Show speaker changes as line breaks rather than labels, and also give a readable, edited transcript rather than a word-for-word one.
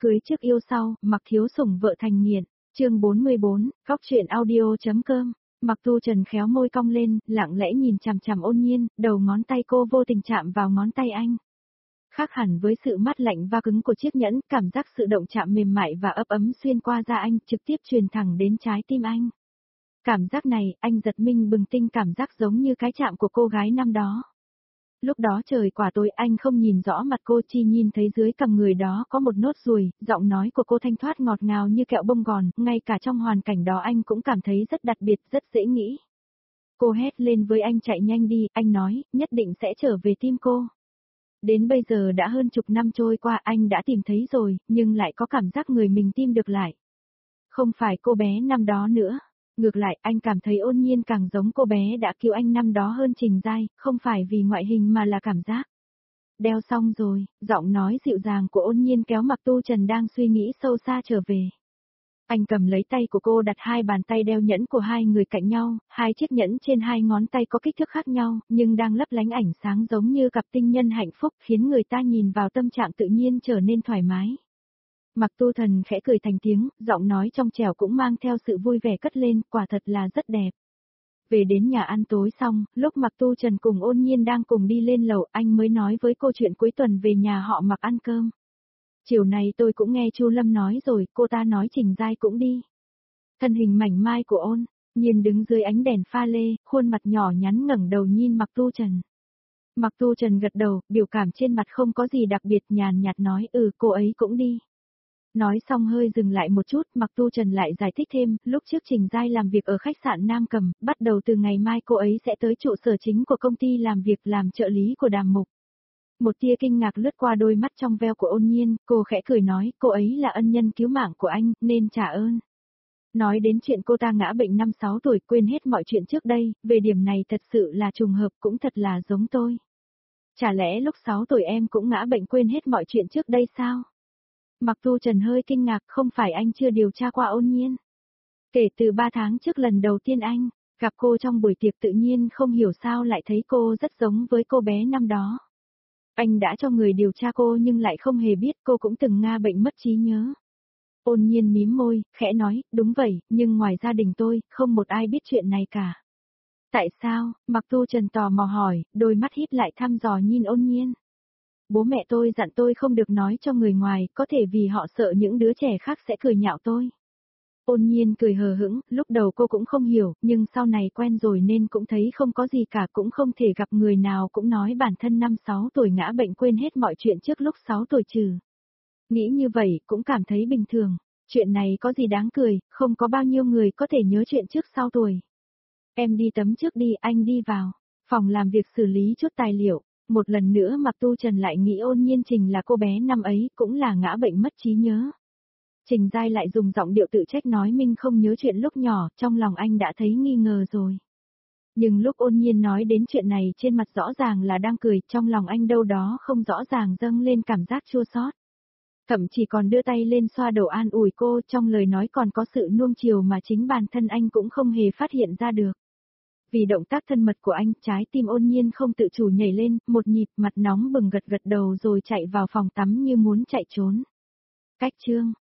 cưới trước yêu sau, Mặc Thiếu Sủng vợ thành nghiện. Chương 44, Góc truyện audio.com. Mặc Tu Trần khéo môi cong lên, lặng lẽ nhìn chằm chằm Ôn Nhiên, đầu ngón tay cô vô tình chạm vào ngón tay anh. Khác hẳn với sự mát lạnh và cứng của chiếc nhẫn, cảm giác sự động chạm mềm mại và ấp ấm xuyên qua da anh, trực tiếp truyền thẳng đến trái tim anh. Cảm giác này, anh giật mình bừng tỉnh, cảm giác giống như cái chạm của cô gái năm đó. Lúc đó trời quả tối, anh không nhìn rõ mặt cô, chỉ nhìn thấy dưới cằm người đó có một nốt ruồi, giọng nói của cô thanh thoát ngọt ngào như kẹo bông gòn, ngay cả trong hoàn cảnh đó anh cũng cảm thấy rất đặc biệt, rất dễ nghĩ. Cô hét lên với anh chạy nhanh đi, anh nói, nhất định sẽ trở về tim cô. Đến bây giờ đã hơn chục năm trôi qua, anh đã tìm thấy rồi, nhưng lại có cảm giác người mình tìm được lại. Không phải cô bé năm đó nữa. Ngược lại, anh cảm thấy Ôn Nhiên càng giống cô bé đã cứu anh năm đó hơn Trình Giai, không phải vì ngoại hình mà là cảm giác. Đeo xong rồi, giọng nói dịu dàng của Ôn Nhiên kéo Mặc Tu Trần đang suy nghĩ sâu xa trở về. Anh cầm lấy tay của cô, đặt hai bàn tay đeo nhẫn của hai người cạnh nhau, hai chiếc nhẫn trên hai ngón tay có kích thước khác nhau, nhưng đang lấp lánh ánh sáng giống như cặp tinh nhân hạnh phúc, khiến người ta nhìn vào tâm trạng tự nhiên trở nên thoải mái. Mặc Tu Thần khẽ cười thành tiếng, giọng nói trong trẻo cũng mang theo sự vui vẻ cất lên, quả thật là rất đẹp. Về đến nhà ăn tối xong, lúc Mặc Tu Trần cùng Ôn Nhiên đang cùng đi lên lầu, anh mới nói với cô chuyện cuối tuần về nhà họ Mặc ăn cơm. Chiều này tôi cũng nghe Chu Lâm nói rồi, cô ta nói Trình Giai cũng đi. Thân hình mảnh mai của Ôn Nhiên đứng dưới ánh đèn pha lê, khuôn mặt nhỏ nhắn ngẩng đầu nhìn Mặc Tu Trần. Mặc Tu Trần gật đầu, biểu cảm trên mặt không có gì đặc biệt, nhàn nhạt nói, cô ấy cũng đi. Nói xong hơi dừng lại một chút, Mặc Tu Trần lại giải thích thêm, lúc trước Trình Giai làm việc ở khách sạn Nam Cầm, bắt đầu từ ngày mai cô ấy sẽ tới trụ sở chính của công ty làm việc làm trợ lý của Đàm Mục. Một tia kinh ngạc lướt qua đôi mắt trong veo của Ôn Nhiên, cô khẽ cười nói, cô ấy là ân nhân cứu mạng của anh, nên trả ơn. Nói đến chuyện cô ta ngã bệnh 5-6 tuổi, quên hết mọi chuyện trước đây, về điểm này thật sự là trùng hợp, cũng thật là giống tôi. Chả lẽ lúc 6 tuổi em cũng ngã bệnh quên hết mọi chuyện trước đây sao? Mặc Tu Trần hơi kinh ngạc, không phải anh chưa điều tra qua Ôn Nhiên. Kể từ 3 tháng trước lần đầu tiên anh gặp cô trong buổi tiệc, tự nhiên không hiểu sao lại thấy cô rất giống với cô bé năm đó. Anh đã cho người điều tra cô nhưng lại không hề biết cô cũng từng ngã bệnh mất trí nhớ. Ôn Nhiên mím môi, khẽ nói, đúng vậy, nhưng ngoài gia đình tôi, không một ai biết chuyện này cả. Tại sao? Mặc Tu Trần tò mò hỏi, đôi mắt híp lại thăm dò nhìn Ôn Nhiên. Bố mẹ tôi dặn tôi không được nói cho người ngoài, có thể vì họ sợ những đứa trẻ khác sẽ cười nhạo tôi. Ôn Nhiên cười hờ hững, lúc đầu cô cũng không hiểu, nhưng sau này quen rồi nên cũng thấy không có gì cả, cũng không thể gặp người nào cũng nói bản thân 5-6 tuổi ngã bệnh quên hết mọi chuyện trước lúc 6 tuổi trừ. Nghĩ như vậy cũng cảm thấy bình thường, chuyện này có gì đáng cười, không có bao nhiêu người có thể nhớ chuyện trước sau tuổi. Em đi tắm trước đi, anh đi vào phòng làm việc xử lý chút tài liệu. Một lần nữa Mặc Tu Trần lại nghĩ Ôn Nhiên Trình là cô bé năm ấy, cũng là ngã bệnh mất trí nhớ. Trình Giai lại dùng giọng điệu tự trách nói mình không nhớ chuyện lúc nhỏ, trong lòng anh đã thấy nghi ngờ rồi. Nhưng lúc Ôn Nhiên nói đến chuyện này, trên mặt rõ ràng là đang cười, trong lòng anh đâu đó không rõ ràng dâng lên cảm giác chua xót. Thậm chí còn đưa tay lên xoa đầu an ủi cô, trong lời nói còn có sự nuông chiều mà chính bản thân anh cũng không hề phát hiện ra được. Vì động tác thân mật của anh, trái tim Ôn Nhiên không tự chủ nhảy lên, một nhịp, mặt nóng bừng, gật gật đầu rồi chạy vào phòng tắm như muốn chạy trốn. Cách chương